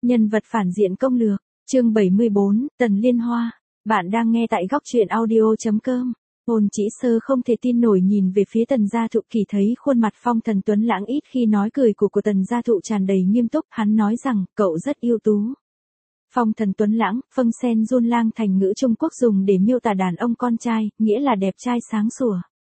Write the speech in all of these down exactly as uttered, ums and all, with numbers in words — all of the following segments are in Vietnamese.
Nhân vật phản diện công lược, chương bảy mươi bốn, Tần Liên Hoa. Bạn đang nghe tại góc truyện audio.com. Ôn Chỉ Sơ không thể tin nổi nhìn về phía Tần Gia Thụ, kỳ thấy khuôn mặt phong thần tuấn lãng ít khi nói cười của của Tần Gia Thụ tràn đầy nghiêm túc, hắn nói rằng, cậu rất ưu tú. Phong thần tuấn lãng, Phâng Sen Run Lang thành ngữ Trung Quốc dùng để miêu tả đàn ông con trai, nghĩa là đẹp trai sáng sủa.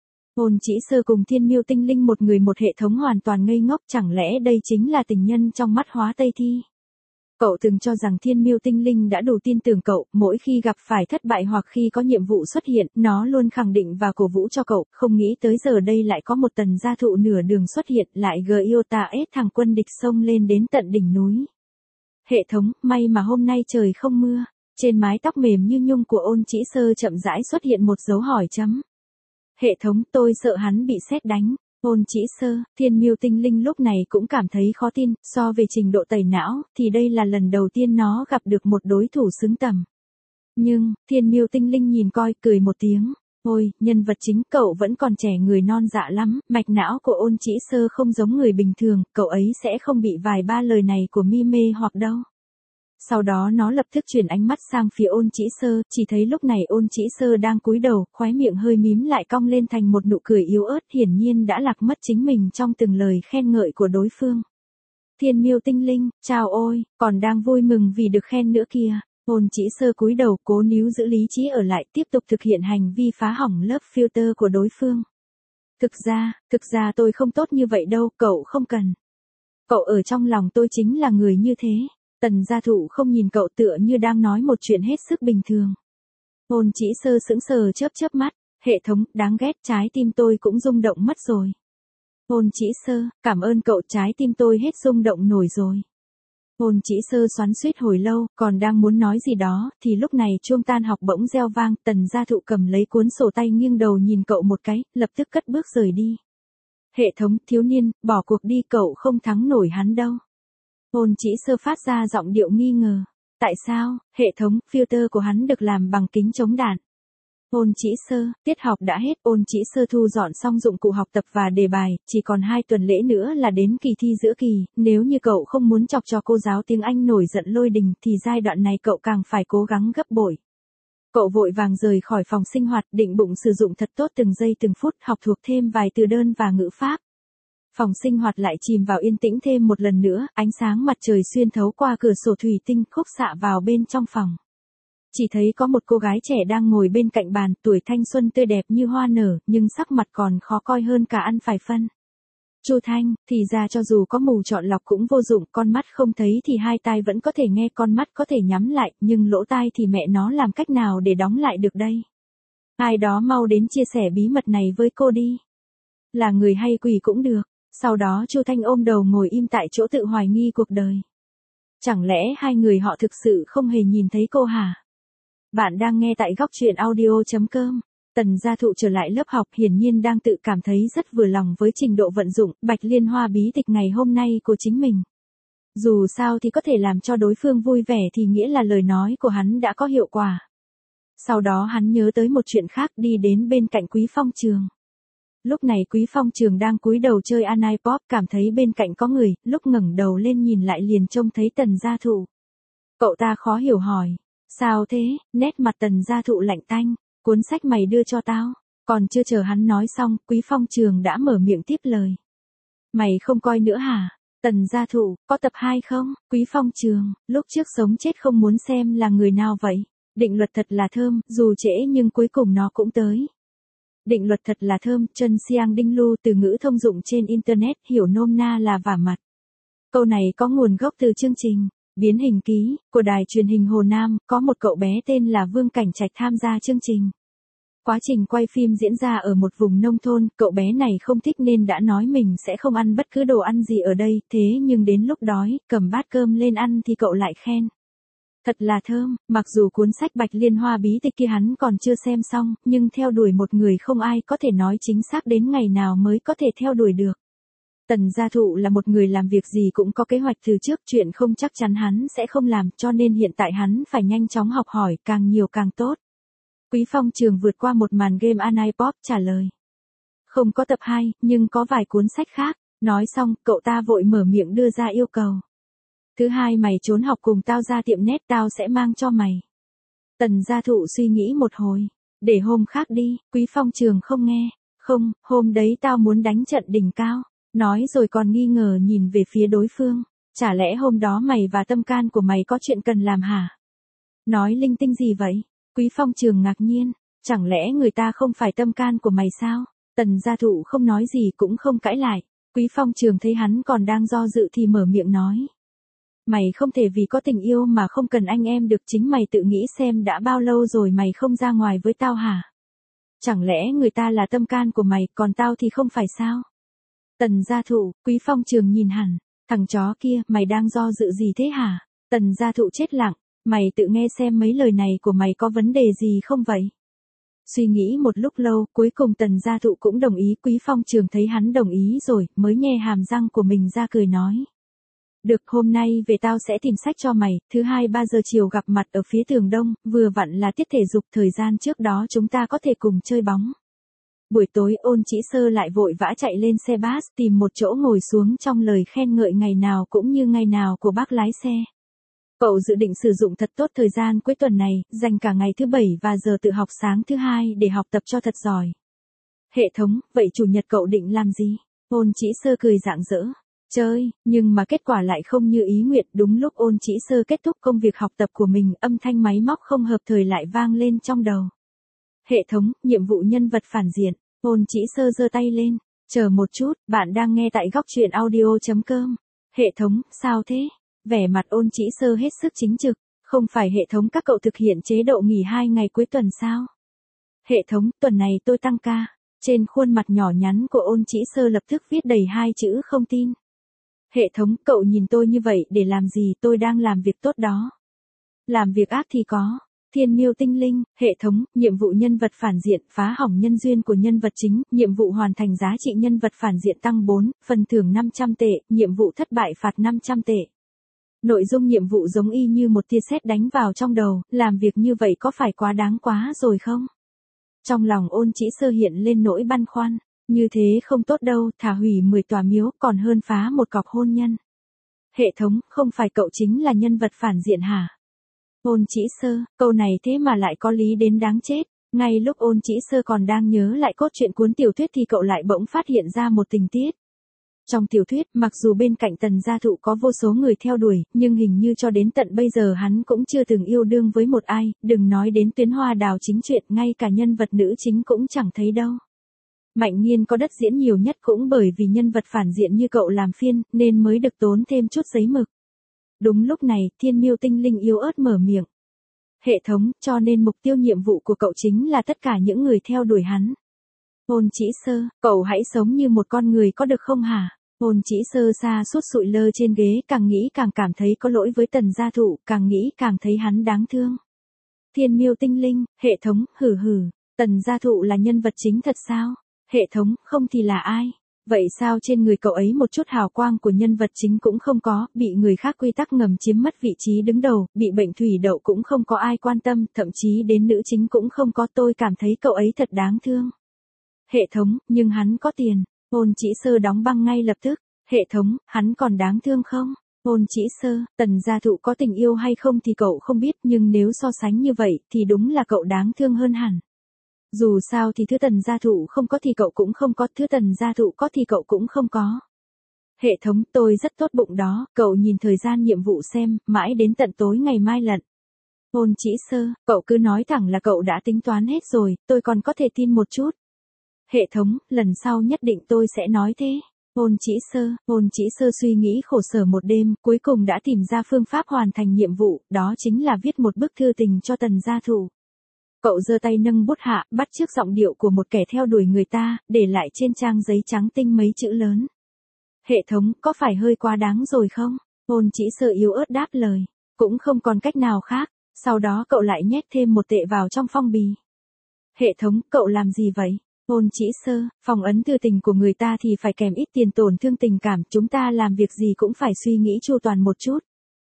Ôn Chỉ Sơ cùng Thiên Miêu Tinh Linh một người một hệ thống hoàn toàn ngây ngốc, chẳng lẽ đây chính là tình nhân trong mắt Hóa Tây Thi? Cậu từng cho rằng Thiên Miêu Tinh Linh đã đủ tin tưởng cậu, mỗi khi gặp phải thất bại hoặc khi có nhiệm vụ xuất hiện, nó luôn khẳng định và cổ vũ cho cậu, không nghĩ tới giờ đây lại có một Tần Gia Thụ nửa đường xuất hiện, lại gờ yêu ta ép thằng quân địch xông lên đến tận đỉnh núi. Hệ thống, may mà hôm nay trời không mưa. Trên mái tóc mềm như nhung của Ôn Chỉ Sơ chậm rãi xuất hiện một dấu hỏi chấm. Hệ thống, tôi sợ hắn bị sét đánh. Ôn Chỉ Sơ, Thiên Miêu Tinh Linh lúc này cũng cảm thấy khó tin, so về trình độ tẩy não, thì đây là lần đầu tiên nó gặp được một đối thủ xứng tầm. Nhưng, Thiên Miêu Tinh Linh nhìn coi, cười một tiếng. Ôi, nhân vật chính cậu vẫn còn trẻ người non dạ lắm, mạch não của Ôn Chỉ Sơ không giống người bình thường, cậu ấy sẽ không bị vài ba lời này của mi mê hoặc đâu. Sau đó nó lập tức chuyển ánh mắt sang phía Ôn Chỉ Sơ, chỉ thấy lúc này Ôn Chỉ Sơ đang cúi đầu, khóe miệng hơi mím lại cong lên thành một nụ cười yếu ớt, hiển nhiên đã lạc mất chính mình trong từng lời khen ngợi của đối phương. Thiên Miêu Tinh Linh, chào ôi, còn đang vui mừng vì được khen nữa kìa. Ôn Chỉ Sơ cúi đầu cố níu giữ lý trí ở lại, tiếp tục thực hiện hành vi phá hỏng lớp filter của đối phương. Thực ra, thực ra tôi không tốt như vậy đâu, cậu không cần. Cậu ở trong lòng tôi chính là người như thế. Tần Gia Thụ không nhìn cậu tựa như đang nói một chuyện hết sức bình thường. Ôn Chỉ Sơ sững sờ chớp chớp mắt, hệ thống, đáng ghét, trái tim tôi cũng rung động mất rồi. Ôn Chỉ Sơ, cảm ơn cậu, trái tim tôi hết rung động nổi rồi. Ôn Chỉ Sơ xoắn xuýt hồi lâu, còn đang muốn nói gì đó, thì lúc này chuông tan học bỗng reo vang, Tần Gia Thụ cầm lấy cuốn sổ tay nghiêng đầu nhìn cậu một cái, lập tức cất bước rời đi. Hệ thống, thiếu niên, bỏ cuộc đi, cậu không thắng nổi hắn đâu. Ôn Chỉ Sơ phát ra giọng điệu nghi ngờ. Tại sao? Hệ thống, filter của hắn được làm bằng kính chống đạn. Ôn Chỉ Sơ, tiết học đã hết, Ôn Chỉ Sơ thu dọn xong dụng cụ học tập và đề bài, chỉ còn hai tuần lễ nữa là đến kỳ thi giữa kỳ, nếu như cậu không muốn chọc cho cô giáo tiếng Anh nổi giận lôi đình thì giai đoạn này cậu càng phải cố gắng gấp bội. Cậu vội vàng rời khỏi phòng sinh hoạt, định bụng sử dụng thật tốt từng giây từng phút, học thuộc thêm vài từ đơn và ngữ pháp. Phòng sinh hoạt lại chìm vào yên tĩnh thêm một lần nữa, ánh sáng mặt trời xuyên thấu qua cửa sổ thủy tinh khúc xạ vào bên trong phòng. Chỉ thấy có một cô gái trẻ đang ngồi bên cạnh bàn, tuổi thanh xuân tươi đẹp như hoa nở, nhưng sắc mặt còn khó coi hơn cả ăn phải phân. Chu Thanh, thì ra cho dù có mù chọn lọc cũng vô dụng, con mắt không thấy thì hai tai vẫn có thể nghe, con mắt có thể nhắm lại, nhưng lỗ tai thì mẹ nó làm cách nào để đóng lại được đây? Ai đó mau đến chia sẻ bí mật này với cô đi. Là người hay quỷ cũng được. Sau đó Chu Thanh ôm đầu ngồi im tại chỗ tự hoài nghi cuộc đời. Chẳng lẽ hai người họ thực sự không hề nhìn thấy cô hả? Bạn đang nghe tại góc truyện audio.com. Tần Gia Thụ trở lại lớp học hiển nhiên đang tự cảm thấy rất vừa lòng với trình độ vận dụng Bạch Liên Hoa bí tịch ngày hôm nay của chính mình. Dù sao thì có thể làm cho đối phương vui vẻ thì nghĩa là lời nói của hắn đã có hiệu quả. Sau đó hắn nhớ tới một chuyện khác, đi đến bên cạnh Quý Phong Trường. Lúc này Quý Phong Trường đang cúi đầu chơi Anipop, cảm thấy bên cạnh có người, lúc ngẩng đầu lên nhìn lại liền trông thấy Tần Gia Thụ. Cậu ta khó hiểu hỏi, sao thế? Nét mặt Tần Gia Thụ lạnh tanh, cuốn sách mày đưa cho tao. Còn chưa chờ hắn nói xong, Quý Phong Trường đã mở miệng tiếp lời. Mày không coi nữa hả? Tần Gia Thụ, có tập hai không? Quý Phong Trường, lúc trước sống chết không muốn xem là người nào vậy? Định luật thật là thơm, dù trễ nhưng cuối cùng nó cũng tới. Định luật thật là thơm, chân siang đinh lu, từ ngữ thông dụng trên Internet, hiểu nôm na là vả mặt. Câu này có nguồn gốc từ chương trình Biến hình ký của đài truyền hình Hồ Nam, có một cậu bé tên là Vương Cảnh Trạch tham gia chương trình. Quá trình quay phim diễn ra ở một vùng nông thôn, cậu bé này không thích nên đã nói mình sẽ không ăn bất cứ đồ ăn gì ở đây, thế nhưng đến lúc đói, cầm bát cơm lên ăn thì cậu lại khen. Thật là thơm, mặc dù cuốn sách Bạch Liên Hoa bí tịch kia hắn còn chưa xem xong, nhưng theo đuổi một người không ai có thể nói chính xác đến ngày nào mới có thể theo đuổi được. Tần Gia Thụ là một người làm việc gì cũng có kế hoạch từ trước, chuyện không chắc chắn hắn sẽ không làm, cho nên hiện tại hắn phải nhanh chóng học hỏi, càng nhiều càng tốt. Quý Phong Trường vượt qua một màn game Anipop trả lời. Không có tập hai, nhưng có vài cuốn sách khác. Nói xong, cậu ta vội mở miệng đưa ra yêu cầu. Thứ hai mày trốn học cùng tao ra tiệm nét tao sẽ mang cho mày. Tần gia thụ suy nghĩ một hồi. Để hôm khác đi, Quý Phong Trường không nghe. Không, hôm đấy tao muốn đánh trận đỉnh cao. Nói rồi còn nghi ngờ nhìn về phía đối phương. Chả lẽ hôm đó mày và tâm can của mày có chuyện cần làm hả? Nói linh tinh gì vậy? Quý Phong Trường ngạc nhiên. Chẳng lẽ người ta không phải tâm can của mày sao? Tần gia thụ không nói gì cũng không cãi lại. Quý Phong Trường thấy hắn còn đang do dự thì mở miệng nói. Mày không thể vì có tình yêu mà không cần anh em được, chính mày tự nghĩ xem đã bao lâu rồi mày không ra ngoài với tao hả? Chẳng lẽ người ta là tâm can của mày còn tao thì không phải sao? Tần gia thụ, Quý Phong Trường nhìn hẳn. Thằng chó kia, mày đang do dự gì thế hả? Tần gia thụ chết lặng. Mày tự nghe xem mấy lời này của mày có vấn đề gì không vậy? Suy nghĩ một lúc lâu, cuối cùng tần gia thụ cũng đồng ý. Quý Phong Trường thấy hắn đồng ý rồi, mới nhe hàm răng của mình ra cười nói. Được, hôm nay về tao sẽ tìm sách cho mày, thứ hai ba giờ chiều gặp mặt ở phía tường đông, vừa vặn là tiết thể dục, thời gian trước đó chúng ta có thể cùng chơi bóng. Buổi tối Ôn Chỉ Sơ lại vội vã chạy lên xe bus tìm một chỗ ngồi xuống trong lời khen ngợi ngày nào cũng như ngày nào của bác lái xe. Cậu dự định sử dụng thật tốt thời gian cuối tuần này, dành cả ngày thứ bảy và giờ tự học sáng thứ hai để học tập cho thật giỏi. Hệ thống, vậy chủ nhật cậu định làm gì? Ôn Chỉ Sơ cười rạng rỡ. Chơi, nhưng mà kết quả lại không như ý nguyện. Đúng lúc Ôn Chỉ Sơ kết thúc công việc học tập của mình, âm thanh máy móc không hợp thời lại vang lên trong đầu. Hệ thống, nhiệm vụ nhân vật phản diện. Ôn Chỉ Sơ giơ tay lên. Chờ một chút, bạn đang nghe tại góc truyện audio chấm com. Hệ thống, sao thế? Vẻ mặt Ôn Chỉ Sơ hết sức chính trực. Không phải hệ thống các cậu thực hiện chế độ nghỉ hai ngày cuối tuần sao? Hệ thống, tuần này tôi tăng ca. Trên khuôn mặt nhỏ nhắn của Ôn Chỉ Sơ lập tức viết đầy hai chữ không tin. Hệ thống, cậu nhìn tôi như vậy để làm gì? Tôi đang làm việc tốt đó. Làm việc ác thì có. Thiên Miêu Tinh Linh, hệ thống, nhiệm vụ nhân vật phản diện, phá hỏng nhân duyên của nhân vật chính, nhiệm vụ hoàn thành giá trị nhân vật phản diện tăng bốn, phần thưởng năm trăm tệ, nhiệm vụ thất bại phạt năm trăm tệ. Nội dung nhiệm vụ giống y như một tia sét đánh vào trong đầu, làm việc như vậy có phải quá đáng quá rồi không? Trong lòng Ôn Chỉ Sơ hiện lên nỗi băn khoăn. Như thế không tốt đâu, thả hủy mười tòa miếu còn hơn phá một cọc hôn nhân. Hệ thống, không phải cậu chính là nhân vật phản diện hả? Ôn Chỉ Sơ, câu này thế mà lại có lý đến đáng chết. Ngay lúc Ôn Chỉ Sơ còn đang nhớ lại cốt truyện cuốn tiểu thuyết thì cậu lại bỗng phát hiện ra một tình tiết. Trong tiểu thuyết, mặc dù bên cạnh Tần gia thụ có vô số người theo đuổi, nhưng hình như cho đến tận bây giờ hắn cũng chưa từng yêu đương với một ai, đừng nói đến tuyến hoa đào chính truyện, ngay cả nhân vật nữ chính cũng chẳng thấy đâu. Mạnh Nghiên có đất diễn nhiều nhất cũng bởi vì nhân vật phản diện như cậu làm phiên, nên mới được tốn thêm chút giấy mực. Đúng lúc này, Thiên Miêu Tinh Linh yếu ớt mở miệng. Hệ thống, cho nên mục tiêu nhiệm vụ của cậu chính là tất cả những người theo đuổi hắn. Ôn Chỉ Sơ, cậu hãy sống như một con người có được không hả? Ôn Chỉ Sơ xa suốt sụi lơ trên ghế, càng nghĩ càng cảm thấy có lỗi với Tần gia thụ, càng nghĩ càng thấy hắn đáng thương. Thiên Miêu Tinh Linh, hệ thống, hử hử, Tần gia thụ là nhân vật chính thật sao? Hệ thống, không thì là ai? Vậy sao trên người cậu ấy một chút hào quang của nhân vật chính cũng không có, bị người khác quy tắc ngầm chiếm mất vị trí đứng đầu, bị bệnh thủy đậu cũng không có ai quan tâm, thậm chí đến nữ chính cũng không có, tôi cảm thấy cậu ấy thật đáng thương. Hệ thống, nhưng hắn có tiền. Ôn Chỉ Sơ đóng băng ngay lập tức. Hệ thống, hắn còn đáng thương không? Ôn Chỉ Sơ, Tần gia thụ có tình yêu hay không thì cậu không biết, nhưng nếu so sánh như vậy thì đúng là cậu đáng thương hơn hẳn. Dù sao thì thứ Tần gia thụ không có thì cậu cũng không có, thứ Tần gia thụ có thì cậu cũng không có. Hệ thống, tôi rất tốt bụng đó, cậu nhìn thời gian nhiệm vụ xem, mãi đến tận tối ngày mai lận. Ôn Chỉ Sơ, cậu cứ nói thẳng là cậu đã tính toán hết rồi, tôi còn có thể tin một chút. Hệ thống, lần sau nhất định tôi sẽ nói thế. Ôn Chỉ Sơ, Ôn Chỉ Sơ suy nghĩ khổ sở một đêm, cuối cùng đã tìm ra phương pháp hoàn thành nhiệm vụ, đó chính là viết một bức thư tình cho Tần gia thụ. Cậu giơ tay nâng bút hạ, bắt chước giọng điệu của một kẻ theo đuổi người ta, để lại trên trang giấy trắng tinh mấy chữ lớn. Hệ thống, có phải hơi quá đáng rồi không? Ôn Chỉ Sơ yếu ớt đáp lời. Cũng không còn cách nào khác. Sau đó cậu lại nhét thêm một tệ vào trong phong bì. Hệ thống, cậu làm gì vậy? Ôn Chỉ Sơ, phong ấn thư tình của người ta thì phải kèm ít tiền tổn thương tình cảm, chúng ta làm việc gì cũng phải suy nghĩ chu toàn một chút.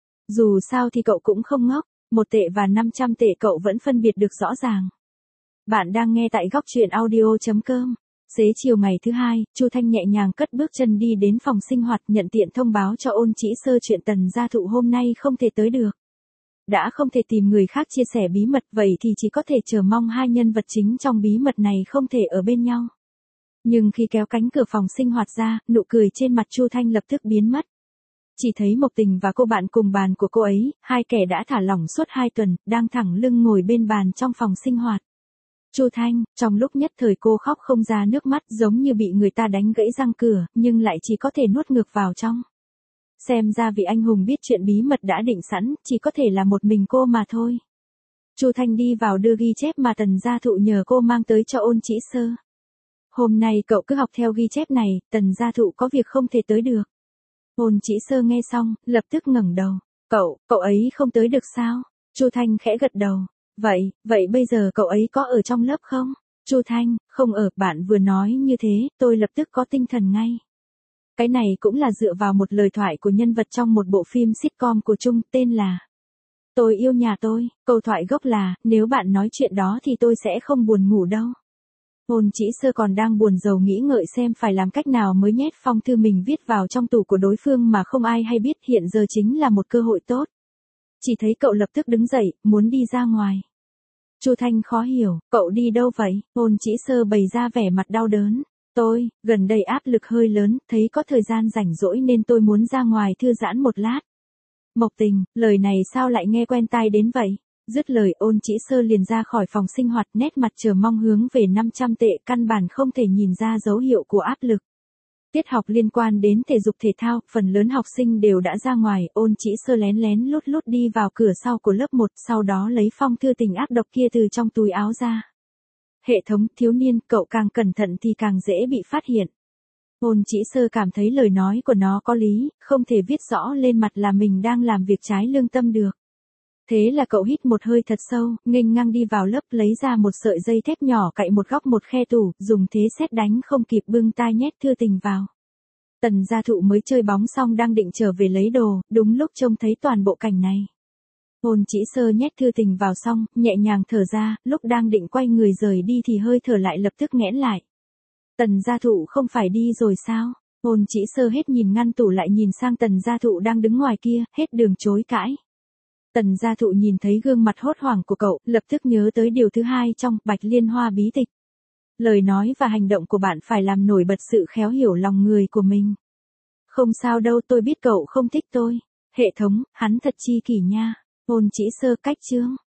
Dù sao thì cậu cũng không ngốc, một tệ và năm trăm tệ cậu vẫn phân biệt được rõ ràng. Bạn đang nghe tại góc truyện audio chấm com. Xế chiều ngày thứ hai, Chu Thanh nhẹ nhàng cất bước chân đi đến phòng sinh hoạt nhận tiện thông báo cho Ôn Chỉ Sơ chuyện Tần gia thụ hôm nay không thể tới được. Đã không thể tìm người khác chia sẻ bí mật vậy thì chỉ có thể chờ mong hai nhân vật chính trong bí mật này không thể ở bên nhau. Nhưng khi kéo cánh cửa phòng sinh hoạt ra, nụ cười trên mặt Chu Thanh lập tức biến mất. Chỉ thấy Mộc Tình và cô bạn cùng bàn của cô ấy, hai kẻ đã thả lỏng suốt hai tuần, đang thẳng lưng ngồi bên bàn trong phòng sinh hoạt. Chu Thanh, trong lúc nhất thời cô khóc không ra nước mắt giống như bị người ta đánh gãy răng cửa, nhưng lại chỉ có thể nuốt ngược vào trong. Xem ra vị anh hùng biết chuyện bí mật đã định sẵn, chỉ có thể là một mình cô mà thôi. Chu Thanh đi vào đưa ghi chép mà Tần gia thụ nhờ cô mang tới cho Ôn Chỉ Sơ. Hôm nay cậu cứ học theo ghi chép này, Tần gia thụ có việc không thể tới được. Ôn Chỉ Sơ nghe xong, lập tức ngẩng đầu. Cậu, cậu ấy không tới được sao? Chu Thanh khẽ gật đầu. Vậy, vậy bây giờ cậu ấy có ở trong lớp không? Chu Thanh, không ở, bạn vừa nói như thế, tôi lập tức có tinh thần ngay. Cái này cũng là dựa vào một lời thoại của nhân vật trong một bộ phim sitcom của Trung, tên là Tôi yêu nhà tôi, câu thoại gốc là, nếu bạn nói chuyện đó thì tôi sẽ không buồn ngủ đâu. Ôn Chỉ Sơ còn đang buồn rầu nghĩ ngợi xem phải làm cách nào mới nhét phong thư mình viết vào trong tủ của đối phương mà không ai hay biết, hiện giờ chính là một cơ hội tốt. Chỉ thấy cậu lập tức đứng dậy, muốn đi ra ngoài. Chu Thanh khó hiểu, cậu đi đâu vậy? Ôn Chỉ Sơ bày ra vẻ mặt đau đớn. Tôi, gần đây áp lực hơi lớn, thấy có thời gian rảnh rỗi nên tôi muốn ra ngoài thư giãn một lát. Mộc Tình, lời này sao lại nghe quen tai đến vậy? Dứt lời Ôn Chỉ Sơ liền ra khỏi phòng sinh hoạt, nét mặt chờ mong hướng về năm trăm tệ, căn bản không thể nhìn ra dấu hiệu của áp lực. Tiết học liên quan đến thể dục thể thao, phần lớn học sinh đều đã ra ngoài, Ôn Chỉ Sơ lén lén lút lút đi vào cửa sau của lớp một, sau đó lấy phong thư tình ác độc kia từ trong túi áo ra. Hệ thống, thiếu niên, cậu càng cẩn thận thì càng dễ bị phát hiện. Ôn Chỉ Sơ cảm thấy lời nói của nó có lý, không thể viết rõ lên mặt là mình đang làm việc trái lương tâm được. Thế là cậu hít một hơi thật sâu, nghênh ngang đi vào lớp, lấy ra một sợi dây thép nhỏ cạy một góc một khe tủ, dùng thế sét đánh không kịp bưng tai nhét thư tình vào. Tần gia thụ mới chơi bóng xong đang định trở về lấy đồ, đúng lúc trông thấy toàn bộ cảnh này. Ôn Chỉ Sơ nhét thư tình vào xong, nhẹ nhàng thở ra, lúc đang định quay người rời đi thì hơi thở lại lập tức nghẽn lại. Tần gia thụ không phải đi rồi sao? Ôn Chỉ Sơ hết nhìn ngăn tủ lại nhìn sang Tần gia thụ đang đứng ngoài kia, hết đường chối cãi. Tần gia thụ nhìn thấy gương mặt hốt hoảng của cậu, lập tức nhớ tới điều thứ hai trong Bạch Liên Hoa bí tịch. Lời nói và hành động của bạn phải làm nổi bật sự khéo hiểu lòng người của mình. Không sao đâu, tôi biết cậu không thích tôi. Hệ thống, hắn thật chi kỷ nha. Ôn Chỉ Sơ cách chương.